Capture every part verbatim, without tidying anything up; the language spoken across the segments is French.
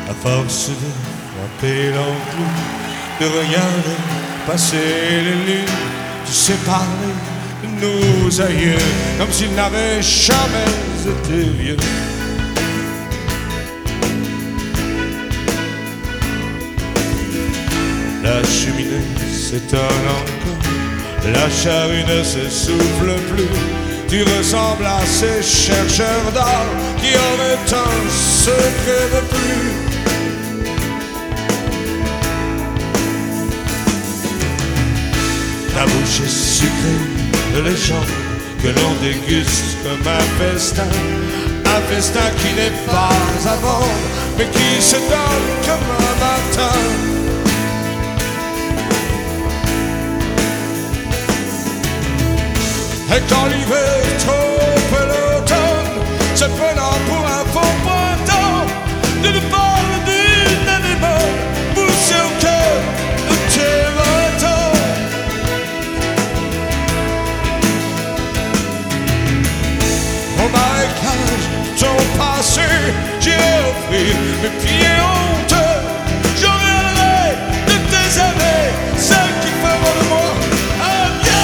À force de frapper l'enclume, de regarder passer les lunes, tu sais parler de nos aïeux comme s'ils n'avaient jamais été vieux. La cheminée s'étonne encore, la charrue ne s'essouffle plus. Tu ressembles à ces chercheurs d'or qui auraient un secret de plus. Ta bouche est sucrée de légende que l'on déguste comme un festin, un festin qui n'est pas à vendre mais qui se donne comme un matin. Et quand l'hiver trompe l'automne, se prenant pour un faux printemps, tu nous parles d'une anémone poussée au cœur de tes vingt ans. Au marécage, ton passé, j'ai offert mes pieds honteux. Je reviendrai de tes années, celles qui feront de moi un bien.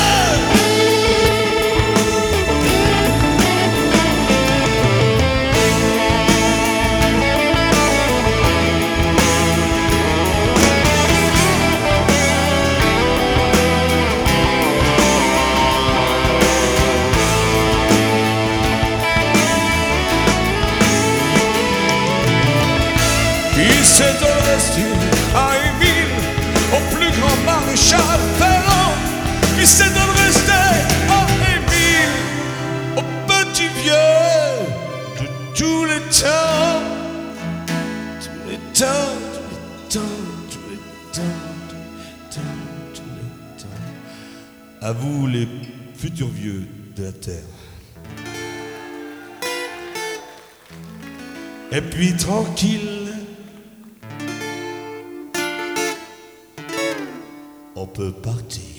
Il s'est investi à Émile, au plus grand maréchal Ferrand. Il s'est investi à Émile, au petit vieux de tous les temps, tous les temps, tous les temps, tous les temps, tous les temps, tous les temps. À vous les futurs vieux de la terre. Et puis tranquille, on peut partir.